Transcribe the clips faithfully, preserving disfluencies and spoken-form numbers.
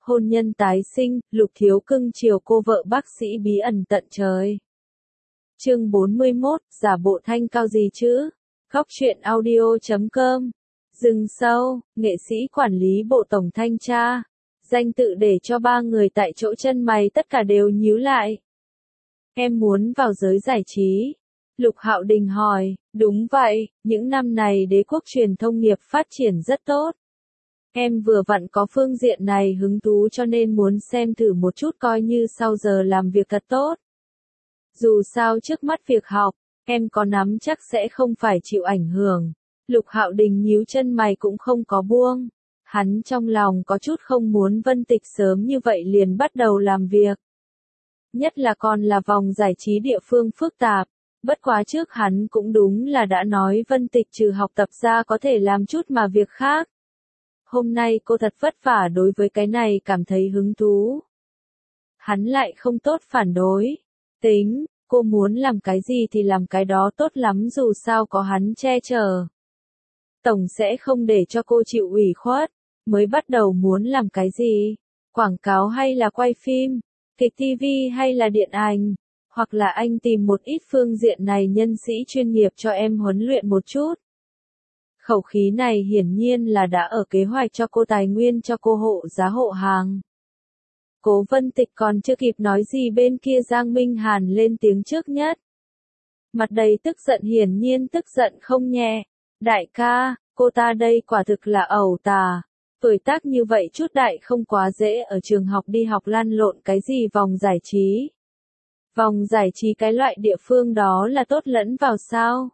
hôn nhân tái sinh, Lục Thiếu cưng chiều cô vợ bác sĩ bí ẩn tận trời. Chương bốn mươi mốt, giả bộ thanh cao gì chứ? Góc truyện audio chấm com. Rừng sâu, nghệ sĩ quản lý bộ tổng thanh tra. Danh tự để cho ba người tại chỗ chân mày tất cả đều nhíu lại. Em muốn vào giới giải trí. Lục Hạo Đình hỏi, đúng vậy, những năm này đế quốc truyền thông nghiệp phát triển rất tốt. Em vừa vặn có phương diện này hứng thú cho nên muốn xem thử một chút coi như sau giờ làm việc thật tốt. Dù sao trước mắt việc học, em có nắm chắc sẽ không phải chịu ảnh hưởng. Lục Hạo Đình nhíu chân mày cũng không có buông. Hắn trong lòng có chút không muốn Vân Tịch sớm như vậy liền bắt đầu làm việc. Nhất là còn là vòng giải trí địa phương phức tạp. Bất quá trước hắn cũng đúng là đã nói Vân Tịch trừ học tập ra có thể làm chút mà việc khác. Hôm nay cô thật vất vả đối với cái này cảm thấy hứng thú. Hắn lại không tốt phản đối. Tính, cô muốn làm cái gì thì làm cái đó tốt lắm dù sao có hắn che chở. Tổng sẽ không để cho cô chịu ủy khuất. Mới bắt đầu muốn làm cái gì? Quảng cáo hay là quay phim? Kịch ti vi hay là điện ảnh? Hoặc là anh tìm một ít phương diện này nhân sĩ chuyên nghiệp cho em huấn luyện một chút. Khẩu khí này hiển nhiên là đã ở kế hoạch cho cô tài nguyên cho cô hộ giá hộ hàng. Cố Vân Tịch còn chưa kịp nói gì bên kia Giang Minh Hàn lên tiếng trước nhất. Mặt đầy tức giận hiển nhiên tức giận không nhẹ. Đại ca, cô ta đây quả thực là ẩu tà. Tuổi tác như vậy chút đại không quá dễ ở trường học đi học lăn lộn cái gì vòng giải trí. Vòng giải trí cái loại địa phương đó là tốt lẫn vào sao?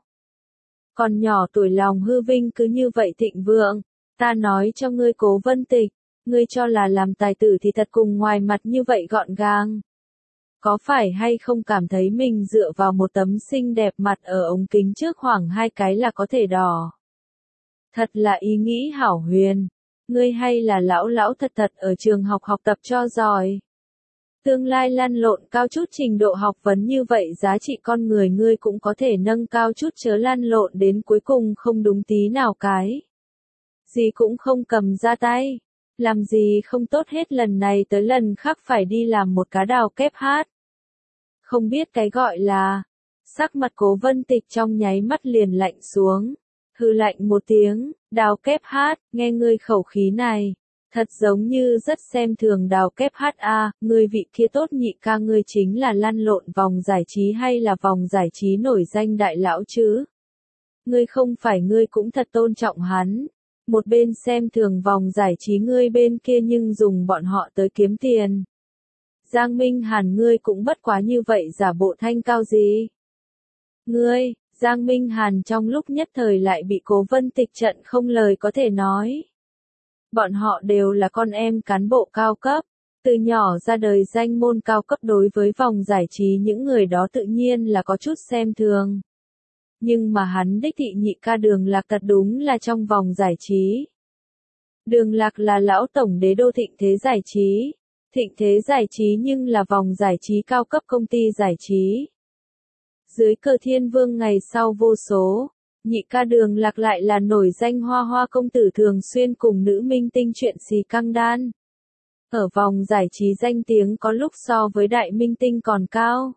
Còn nhỏ tuổi lòng hư vinh cứ như vậy thịnh vượng, ta nói cho ngươi Cố Vân Tịch, ngươi cho là làm tài tử thì thật cùng ngoài mặt như vậy gọn gàng. Có phải hay không cảm thấy mình dựa vào một tấm xinh đẹp mặt ở ống kính trước khoảng hai cái là có thể đỏ? Thật là ý nghĩ hảo huyền, ngươi hay là lão lão thật thật ở trường học học tập cho giỏi. Tương lai lăn lộn cao chút trình độ học vấn như vậy giá trị con người ngươi cũng có thể nâng cao chút chớ lăn lộn đến cuối cùng không đúng tí nào cái. Gì cũng không cầm ra tay. Làm gì không tốt hết lần này tới lần khác phải đi làm một cá đào kép hát. Không biết cái gọi là. Sắc mặt Cố Vân Tịch trong nháy mắt liền lạnh xuống. Hừ lạnh một tiếng, đào kép hát, nghe ngươi khẩu khí này. Thật giống như rất xem thường đào kép hát a, ngươi vị kia tốt nhị ca ngươi chính là lăn lộn vòng giải trí hay là vòng giải trí nổi danh đại lão chứ? Ngươi không phải ngươi cũng thật tôn trọng hắn. Một bên xem thường vòng giải trí ngươi bên kia nhưng dùng bọn họ tới kiếm tiền. Giang Minh Hàn ngươi cũng bất quá như vậy giả bộ thanh cao gì? Ngươi, Giang Minh Hàn trong lúc nhất thời lại bị Cố Vân Tịch trận không lời có thể nói. Bọn họ đều là con em cán bộ cao cấp, từ nhỏ ra đời danh môn cao cấp đối với vòng giải trí những người đó tự nhiên là có chút xem thường. Nhưng mà hắn đích thị nhị ca Đường Lạc thật đúng là trong vòng giải trí. Đường Lạc là lão tổng đế đô Thịnh Thế Giải Trí. Thịnh Thế Giải Trí nhưng là vòng giải trí cao cấp công ty giải trí. Dưới cờ Thiên Vương ngày sau vô số. Nhị ca Đường Lạc lại là nổi danh hoa hoa công tử thường xuyên cùng nữ minh tinh chuyện xì căng đan. Ở vòng giải trí danh tiếng có lúc so với đại minh tinh còn cao.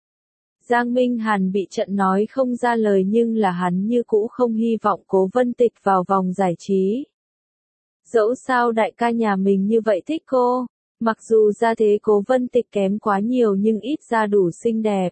Giang Minh Hàn bị trận nói không ra lời nhưng là hắn như cũ không hy vọng Cố Vân Tịch vào vòng giải trí. Dẫu sao đại ca nhà mình như vậy thích cô, mặc dù ra thế Cố Vân Tịch kém quá nhiều nhưng ít ra đủ xinh đẹp.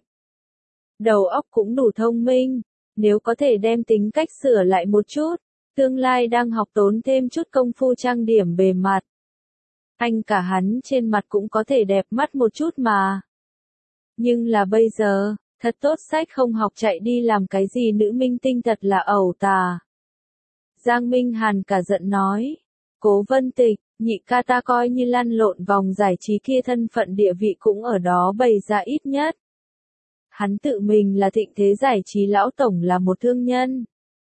Đầu óc cũng đủ thông minh. Nếu có thể đem tính cách sửa lại một chút, tương lai đang học tốn thêm chút công phu trang điểm bề mặt. Anh cả hắn trên mặt cũng có thể đẹp mắt một chút mà. Nhưng là bây giờ, thật tốt sách không học chạy đi làm cái gì nữ minh tinh thật là ẩu tà. Giang Minh Hàn cả giận nói, Cố Vân Tịch, nhị ca ta coi như lăn lộn vòng giải trí kia thân phận địa vị cũng ở đó bày ra ít nhất. Hắn tự mình là Thịnh Thế Giải Trí lão tổng là một thương nhân.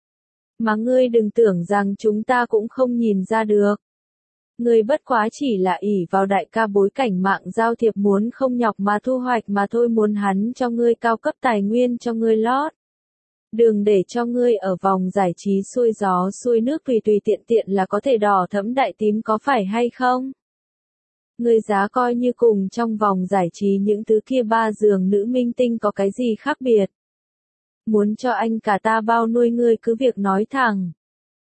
Mà ngươi đừng tưởng rằng chúng ta cũng không nhìn ra được. Ngươi bất quá chỉ là ỷ vào đại ca bối cảnh mạng giao thiệp muốn không nhọc mà thu hoạch mà thôi muốn hắn cho ngươi cao cấp tài nguyên cho ngươi lót. Đừng để cho ngươi ở vòng giải trí xuôi gió xuôi nước tùy tùy tiện tiện là có thể đỏ thẫm đại tím có phải hay không? Ngươi giá coi như cùng trong vòng giải trí những thứ kia ba giường nữ minh tinh có cái gì khác biệt. Muốn cho anh cả ta bao nuôi ngươi cứ việc nói thẳng.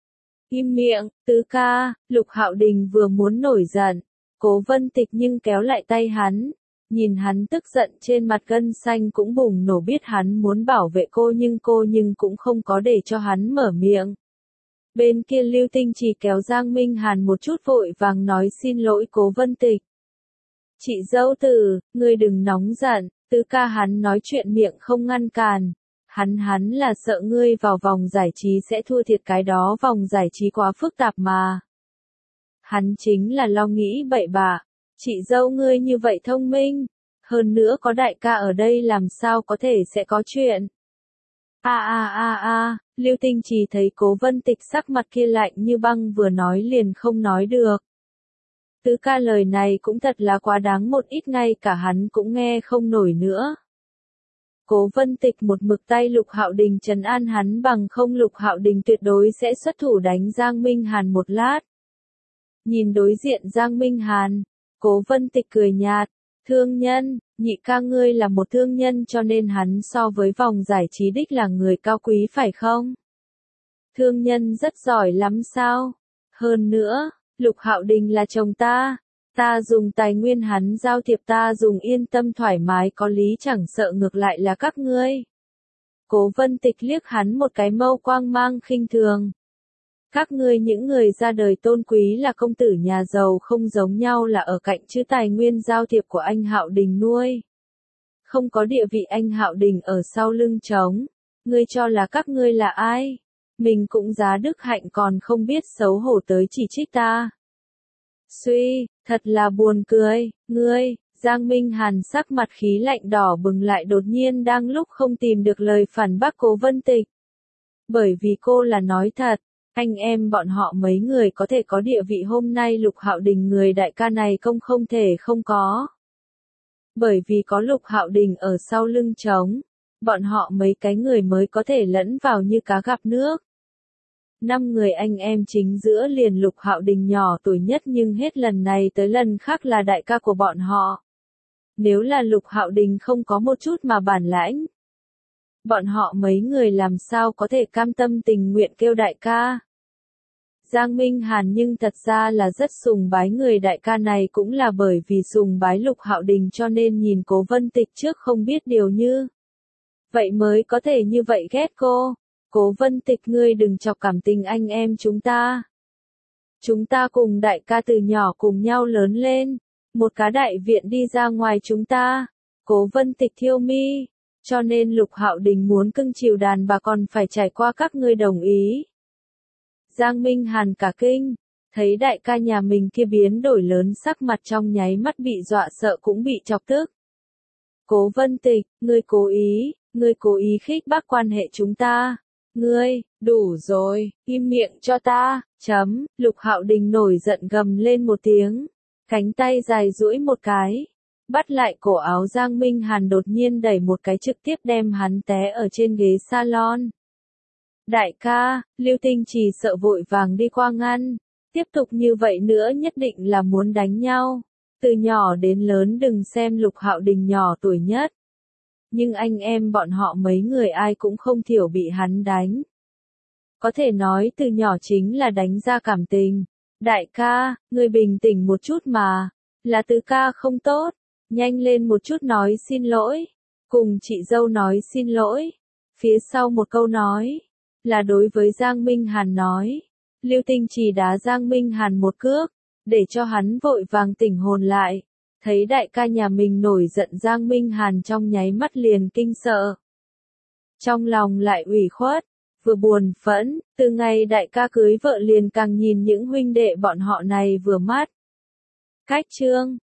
Im miệng, Tứ ca, Lục Hạo Đình vừa muốn nổi giận, Cố Vân Tịch nhưng kéo lại tay hắn, nhìn hắn tức giận trên mặt gân xanh cũng bùng nổ biết hắn muốn bảo vệ cô nhưng cô nhưng cũng không có để cho hắn mở miệng. Bên kia Lưu Tinh chỉ kéo Giang Minh Hàn một chút vội vàng nói xin lỗi Cố Vân Tịch. Chị dâu tử, ngươi đừng nóng giận, Tứ ca hắn nói chuyện miệng không ngăn cản. Hắn hắn là sợ ngươi vào vòng giải trí sẽ thua thiệt cái đó vòng giải trí quá phức tạp mà. Hắn chính là lo nghĩ bậy bạ, chị dâu ngươi như vậy thông minh, hơn nữa có đại ca ở đây làm sao có thể sẽ có chuyện. A a a a, Lưu Tinh Trì thấy Cố Vân Tịch sắc mặt kia lạnh như băng vừa nói liền không nói được. Tứ ca lời này cũng thật là quá đáng một ít ngay cả hắn cũng nghe không nổi nữa. Cố Vân Tịch một mực tay Lục Hạo Đình trấn an hắn bằng không Lục Hạo Đình tuyệt đối sẽ xuất thủ đánh Giang Minh Hàn một lát. Nhìn đối diện Giang Minh Hàn, Cố Vân Tịch cười nhạt, thương nhân, nhị ca ngươi là một thương nhân cho nên hắn so với vòng giải trí đích là người cao quý phải không? Thương nhân rất giỏi lắm sao? Hơn nữa, Lục Hạo Đình là chồng ta. Ta dùng tài nguyên hắn giao thiệp ta dùng yên tâm thoải mái có lý chẳng sợ ngược lại là các ngươi. Cố Vân Tịch liếc hắn một cái mâu quang mang khinh thường. Các ngươi những người ra đời tôn quý là công tử nhà giàu không giống nhau là ở cạnh chữ tài nguyên giao thiệp của anh Hạo Đình nuôi. Không có địa vị anh Hạo Đình ở sau lưng trống. Ngươi cho là các ngươi là ai? Mình cũng giá đức hạnh còn không biết xấu hổ tới chỉ trích ta. Suy, thật là buồn cười, ngươi, Giang Minh Hàn sắc mặt khí lạnh đỏ bừng lại đột nhiên đang lúc không tìm được lời phản bác Cố Vân Tịch. Bởi vì cô là nói thật, anh em bọn họ mấy người có thể có địa vị hôm nay Lục Hạo Đình người đại ca này công không thể không có. Bởi vì có Lục Hạo Đình ở sau lưng trống, bọn họ mấy cái người mới có thể lẫn vào như cá gặp nước. Năm người anh em chính giữa liền Lục Hạo Đình nhỏ tuổi nhất nhưng hết lần này tới lần khác là đại ca của bọn họ. Nếu là Lục Hạo Đình không có một chút mà bản lãnh, bọn họ mấy người làm sao có thể cam tâm tình nguyện kêu đại ca. Giang Minh Hàn nhưng thật ra là rất sùng bái người đại ca này cũng là bởi vì sùng bái Lục Hạo Đình cho nên nhìn Cố Vân Tịch trước không biết điều như. Vậy mới có thể như vậy ghét cô. Cố Vân Tịch ngươi đừng chọc cảm tình anh em chúng ta. Chúng ta cùng đại ca từ nhỏ cùng nhau lớn lên. Một cá đại viện đi ra ngoài chúng ta. Cố Vân Tịch thiêu mi. Cho nên Lục Hạo Đình muốn cưng chiều đàn bà còn phải trải qua các ngươi đồng ý. Giang Minh Hàn cả kinh. Thấy đại ca nhà mình kia biến đổi lớn sắc mặt trong nháy mắt bị dọa sợ cũng bị chọc tức. Cố Vân Tịch, ngươi cố ý, ngươi cố ý khích bác quan hệ chúng ta. Ngươi, đủ rồi, im miệng cho ta, chấm, Lục Hạo Đình nổi giận gầm lên một tiếng, cánh tay dài duỗi một cái, bắt lại cổ áo Giang Minh Hàn đột nhiên đẩy một cái trực tiếp đem hắn té ở trên ghế salon. Đại ca, Lưu Tinh Trì sợ vội vàng đi qua ngăn, tiếp tục như vậy nữa nhất định là muốn đánh nhau, từ nhỏ đến lớn đừng xem Lục Hạo Đình nhỏ tuổi nhất. Nhưng anh em bọn họ mấy người ai cũng không thiểu bị hắn đánh. Có thể nói từ nhỏ chính là đánh ra cảm tình. Đại ca, ngươi bình tĩnh một chút mà. Là Tứ ca không tốt. Nhanh lên một chút nói xin lỗi. Cùng chị dâu nói xin lỗi. Phía sau một câu nói. Là đối với Giang Minh Hàn nói. Lưu Tinh Trì đá Giang Minh Hàn một cước. Để cho hắn vội vàng tỉnh hồn lại. Thấy đại ca nhà mình nổi giận Giang Minh Hàn trong nháy mắt liền kinh sợ. Trong lòng lại ủy khuất, vừa buồn phẫn, từ ngày đại ca cưới vợ liền càng nhìn những huynh đệ bọn họ này vừa mắt. Cách chương